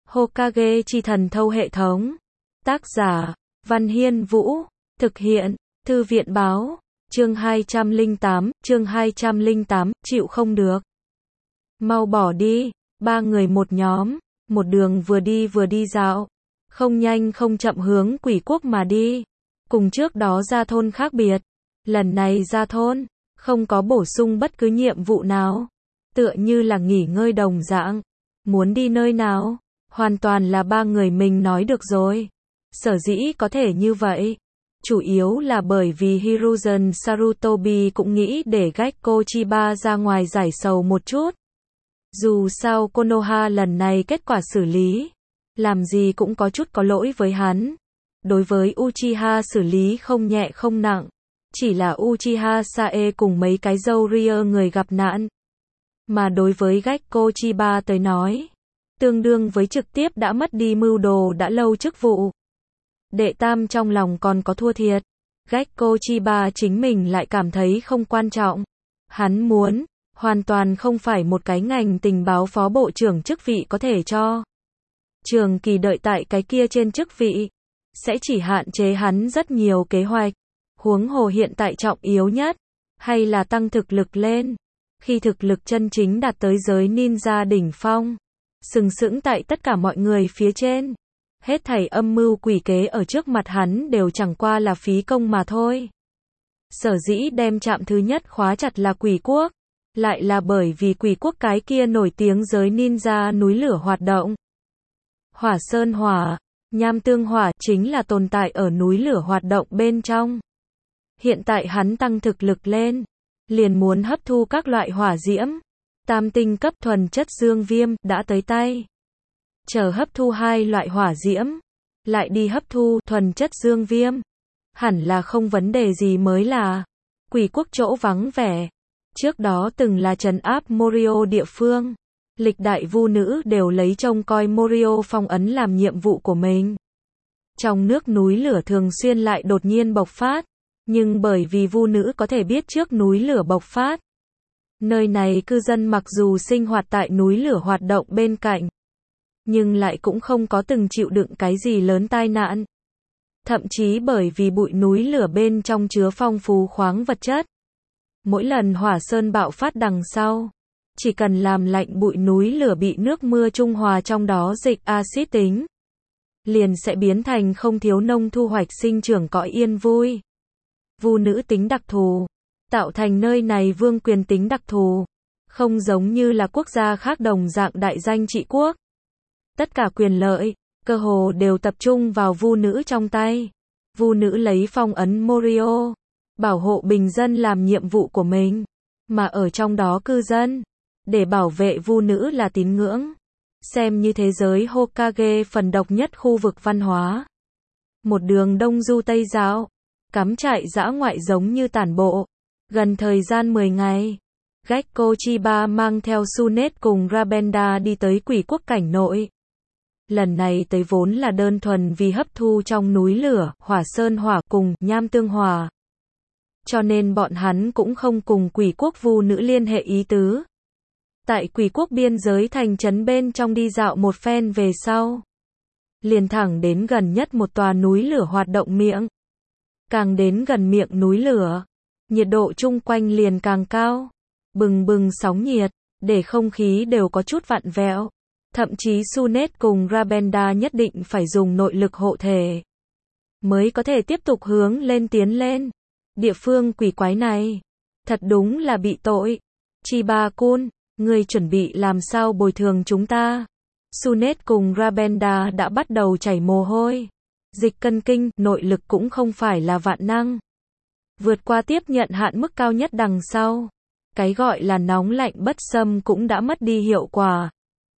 Hokage chi thần thâu hệ thống. Tác giả, Văn Hiên Vũ. Thực hiện, Thư viện báo. Chương 208, chịu không được. Mau bỏ đi, ba người một nhóm, một đường vừa đi dạo. Không nhanh không chậm hướng Quỷ Quốc mà đi. Cùng trước đó ra thôn khác biệt. Lần này ra thôn, không có bổ sung bất cứ nhiệm vụ nào. Tựa như là nghỉ ngơi đồng dạng. Muốn đi nơi nào? Hoàn toàn là ba người mình nói được rồi. Sở dĩ có thể như vậy. Chủ yếu là bởi vì Hiruzen Sarutobi cũng nghĩ để Gekko Chiba ra ngoài giải sầu một chút. Dù sao Konoha lần này kết quả xử lý, làm gì cũng có chút có lỗi với hắn. Đối với Uchiha xử lý không nhẹ không nặng. Chỉ là Uchiha Sae cùng mấy cái dâu ria người gặp nạn. Mà đối với Gekko Chiba tới nói, tương đương với trực tiếp đã mất đi mưu đồ đã lâu chức vụ. Đệ tam trong lòng còn có thua thiệt. Gekko Chiba chính mình lại cảm thấy không quan trọng. Hắn muốn, hoàn toàn không phải một cái ngành tình báo phó bộ trưởng chức vị có thể cho. Trường kỳ đợi tại cái kia trên chức vị, sẽ chỉ hạn chế hắn rất nhiều kế hoạch. Huống hồ hiện tại trọng yếu nhất, hay là tăng thực lực lên. Khi thực lực chân chính đạt tới giới ninja đỉnh phong, sừng sững tại tất cả mọi người phía trên. Hết thảy âm mưu quỷ kế ở trước mặt hắn đều chẳng qua là phí công mà thôi. Sở dĩ đem trạm thứ nhất khóa chặt là Quỷ Quốc, lại là bởi vì Quỷ Quốc cái kia nổi tiếng giới ninja núi lửa hoạt động. Hỏa Sơn Hỏa, Nham Tương Hỏa chính là tồn tại ở núi lửa hoạt động bên trong. Hiện tại hắn tăng thực lực lên, liền muốn hấp thu các loại hỏa diễm. Tam tinh cấp thuần chất dương viêm đã tới tay. Chờ hấp thu hai loại hỏa diễm, lại đi hấp thu thuần chất dương viêm. Hẳn là không vấn đề gì mới là. Quỷ Quốc chỗ vắng vẻ. Trước đó từng là trấn áp Morio địa phương. Lịch đại vu nữ đều lấy trông coi Morio phong ấn làm nhiệm vụ của mình. Trong nước núi lửa thường xuyên lại đột nhiên bộc phát. Nhưng bởi vì vu nữ có thể biết trước núi lửa bộc phát. Nơi này cư dân mặc dù sinh hoạt tại núi lửa hoạt động bên cạnh, nhưng lại cũng không có từng chịu đựng cái gì lớn tai nạn. Thậm chí bởi vì bụi núi lửa bên trong chứa phong phú khoáng vật chất. Mỗi lần hỏa sơn bạo phát đằng sau, chỉ cần làm lạnh bụi núi lửa bị nước mưa trung hòa trong đó dịch axit tính, liền sẽ biến thành không thiếu nông thu hoạch sinh trưởng cõi yên vui. Vu nữ tính đặc thù, tạo thành nơi này vương quyền tính đặc thù, không giống như là quốc gia khác đồng dạng đại danh trị quốc. Tất cả quyền lợi, cơ hồ đều tập trung vào vu nữ trong tay. Vu nữ lấy phong ấn Morio, bảo hộ bình dân làm nhiệm vụ của mình, mà ở trong đó cư dân, để bảo vệ vu nữ là tín ngưỡng. Xem như thế giới Hokage phần độc nhất khu vực văn hóa. Một đường đông du tây dạo, cắm trại dã ngoại giống như tản bộ. Gần thời gian 10 ngày, Gekko Chiba mang theo Tsunade cùng Rabenda đi tới Quỷ Quốc cảnh nội. Lần này tới vốn là đơn thuần vì hấp thu trong núi lửa, Hỏa Sơn Hỏa cùng Nham Tương Hỏa. Cho nên bọn hắn cũng không cùng Quỷ Quốc vu nữ liên hệ ý tứ. Tại Quỷ Quốc biên giới thành trấn bên trong đi dạo một phen về sau, liền thẳng đến gần nhất một tòa núi lửa hoạt động miệng. Càng đến gần miệng núi lửa, nhiệt độ chung quanh liền càng cao, bừng bừng sóng nhiệt, để không khí đều có chút vặn vẹo. Thậm chí Tsunade cùng Rabenda nhất định phải dùng nội lực hộ thể, mới có thể tiếp tục hướng lên tiến lên. Địa phương quỷ quái này, thật đúng là bị tội. Chiba-kun, ngươi chuẩn bị làm sao bồi thường chúng ta? Tsunade cùng Rabenda đã bắt đầu chảy mồ hôi. Dịch cân kinh, nội lực cũng không phải là vạn năng. Vượt qua tiếp nhận hạn mức cao nhất đằng sau, cái gọi là nóng lạnh bất xâm cũng đã mất đi hiệu quả.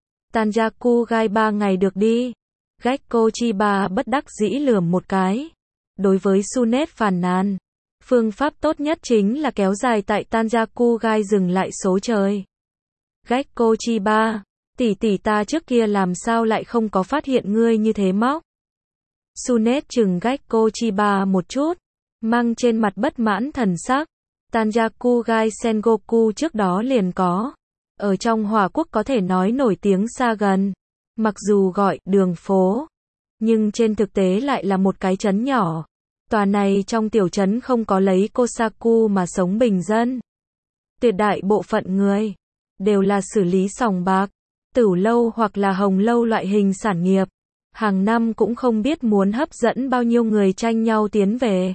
Tanjaku gai 3 ngày được đi. Gekko Chiba bất đắc dĩ lườm một cái. Đối với Tsunade phàn nàn, phương pháp tốt nhất chính là kéo dài tại Tanjaku gai dừng lại số trời. Gekko Chiba, tỷ tỷ ta trước kia làm sao lại không có phát hiện ngươi như thế móc? Tsunade chừng Gekko Chiba một chút, mang trên mặt bất mãn thần sắc. Tanjaku gai Sengoku trước đó liền có. Ở trong Hỏa Quốc có thể nói nổi tiếng xa gần. Mặc dù gọi đường phố, nhưng trên thực tế lại là một cái trấn nhỏ. Tòa này trong tiểu trấn không có lấy Kosaku mà sống bình dân. Tuyệt đại bộ phận người đều là xử lý sòng bạc, tửu lâu hoặc là hồng lâu loại hình sản nghiệp. Hàng năm cũng không biết muốn hấp dẫn bao nhiêu người tranh nhau tiến về.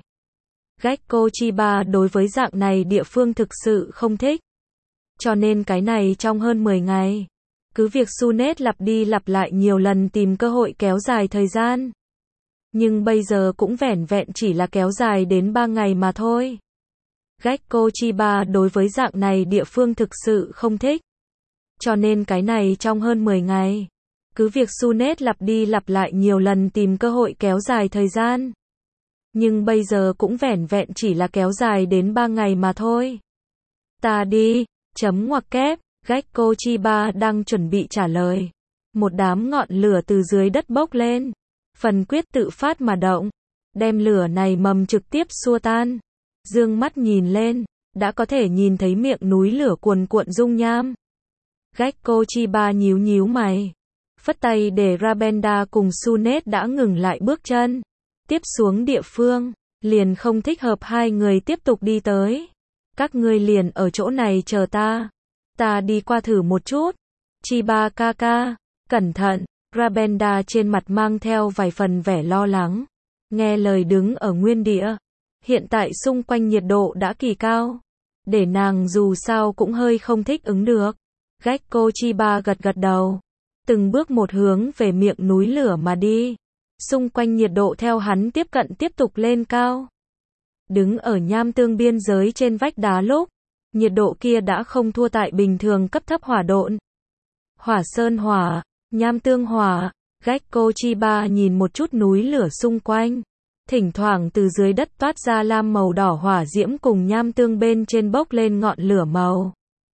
Gekko Chiba đối với dạng này địa phương thực sự không thích. Cho nên cái này trong hơn 10 ngày, cứ việc Sunet lặp đi lặp lại nhiều lần tìm cơ hội kéo dài thời gian. Nhưng bây giờ cũng vẻn vẹn chỉ là kéo dài đến 3 ngày mà thôi. Gekko Chiba đối với dạng này địa phương thực sự không thích. Cho nên cái này trong hơn 10 ngày, cứ việc Sunet lặp đi lặp lại nhiều lần tìm cơ hội kéo dài thời gian. Nhưng bây giờ cũng vẻn vẹn chỉ là kéo dài đến 3 ngày mà thôi. Ta đi, chấm ngoặc kép, Gekko Chiba đang chuẩn bị trả lời. Một đám ngọn lửa từ dưới đất bốc lên. Phần quyết tự phát mà động, đem lửa này mầm trực tiếp xua tan. Dương mắt nhìn lên, đã có thể nhìn thấy miệng núi lửa cuồn cuộn dung nham. Gekko Chiba nhíu nhíu mày, phất tay để Rabenda cùng Sunet đã ngừng lại bước chân. Tiếp xuống địa phương, liền không thích hợp hai người tiếp tục đi tới. Các ngươi liền ở chỗ này chờ ta. Ta đi qua thử một chút. Chiba kaka, cẩn thận. Rabenda trên mặt mang theo vài phần vẻ lo lắng. Nghe lời đứng ở nguyên địa. Hiện tại xung quanh nhiệt độ đã kỳ cao. Để nàng dù sao cũng hơi không thích ứng được. Gekko Chiba gật gật đầu. Từng bước một hướng về miệng núi lửa mà đi. Xung quanh nhiệt độ theo hắn tiếp cận tiếp tục lên cao. Đứng ở nham tương biên giới trên vách đá lúc, nhiệt độ kia đã không thua tại bình thường cấp thấp hỏa độn. Hỏa sơn hỏa, nham tương hỏa, Gekko Chiba nhìn một chút núi lửa xung quanh. Thỉnh thoảng từ dưới đất toát ra lam màu đỏ hỏa diễm cùng nham tương bên trên bốc lên ngọn lửa màu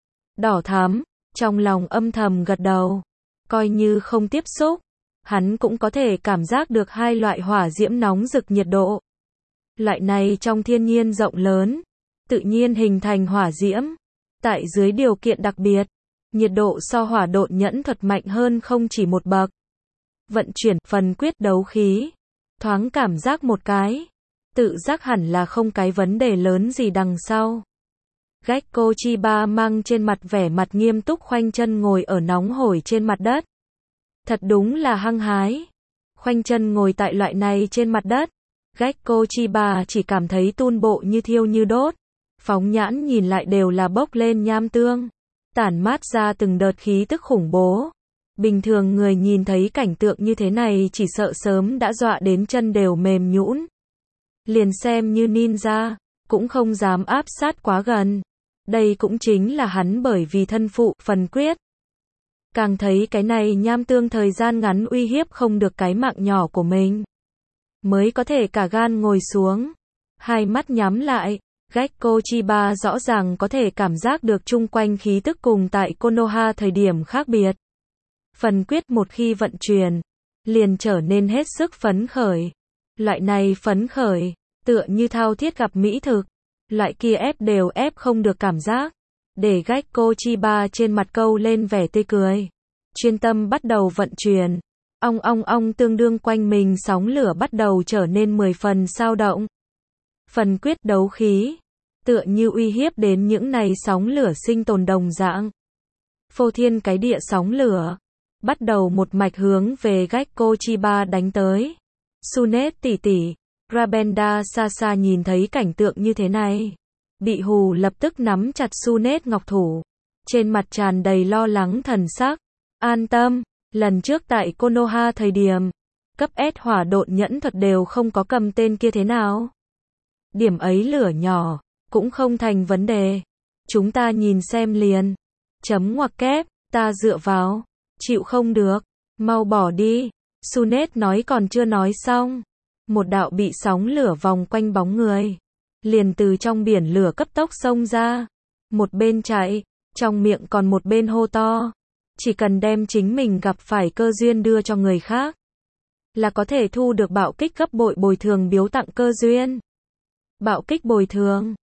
đỏ thắm, trong lòng âm thầm gật đầu. Coi như không tiếp xúc, hắn cũng có thể cảm giác được hai loại hỏa diễm nóng rực nhiệt độ. Loại này trong thiên nhiên rộng lớn, tự nhiên hình thành hỏa diễm. Tại dưới điều kiện đặc biệt, nhiệt độ so hỏa độn nhẫn thuật mạnh hơn không chỉ một bậc. Vận chuyển phần quyết đấu khí. Thoáng cảm giác một cái. Tự giác hẳn là không cái vấn đề lớn gì đằng sau. Gekko Chiba mang trên mặt vẻ mặt nghiêm túc khoanh chân ngồi ở nóng hổi trên mặt đất. Thật đúng là hăng hái. Khoanh chân ngồi tại loại này trên mặt đất. Gekko Chiba chỉ cảm thấy tun bộ như thiêu như đốt. Phóng nhãn nhìn lại đều là bốc lên nham tương. Tản mát ra từng đợt khí tức khủng bố. Bình thường người nhìn thấy cảnh tượng như thế này chỉ sợ sớm đã dọa đến chân đều mềm nhũn. Liền xem như ninja, cũng không dám áp sát quá gần. Đây cũng chính là hắn bởi vì thân phụ, phần quyết. Càng thấy cái này nham tương thời gian ngắn uy hiếp không được cái mạng nhỏ của mình. Mới có thể cả gan ngồi xuống. Hai mắt nhắm lại. Gekko Chiba rõ ràng có thể cảm giác được chung quanh khí tức cùng tại Konoha thời điểm khác biệt. Phần quyết một khi vận chuyển, liền trở nên hết sức phấn khởi. Loại này phấn khởi, tựa như thao thiết gặp mỹ thực. Loại kia ép đều ép không được cảm giác. Để Gekko Chiba trên mặt câu lên vẻ tươi cười. Chuyên tâm bắt đầu vận chuyển. Ong ong ong tương đương quanh mình sóng lửa bắt đầu trở nên 10 phần sao động. Phần quyết đấu khí, tựa như uy hiếp đến những này sóng lửa sinh tồn đồng dạng. Phô thiên cái địa sóng lửa, bắt đầu một mạch hướng về Gekko Chiba đánh tới. Sunet tỷ tỷ, Rabenda xa xa nhìn thấy cảnh tượng như thế này. Bị hù lập tức nắm chặt Sunet ngọc thủ. Trên mặt tràn đầy lo lắng thần sắc. An tâm, lần trước tại Konoha thời điểm, cấp S hỏa độn nhẫn thuật đều không có cầm tên kia thế nào. Điểm ấy lửa nhỏ, cũng không thành vấn đề. Chúng ta nhìn xem liền. Chấm ngoặc kép, ta dựa vào. Chịu không được. Mau bỏ đi. Sunet nói còn chưa nói xong. Một đạo bị sóng lửa vòng quanh bóng người. Liền từ trong biển lửa cấp tốc xông ra. Một bên chạy, trong miệng còn một bên hô to. Chỉ cần đem chính mình gặp phải cơ duyên đưa cho người khác. Là có thể thu được bạo kích gấp bội bồi thường biếu tặng cơ duyên. Bạo kích bồi thường.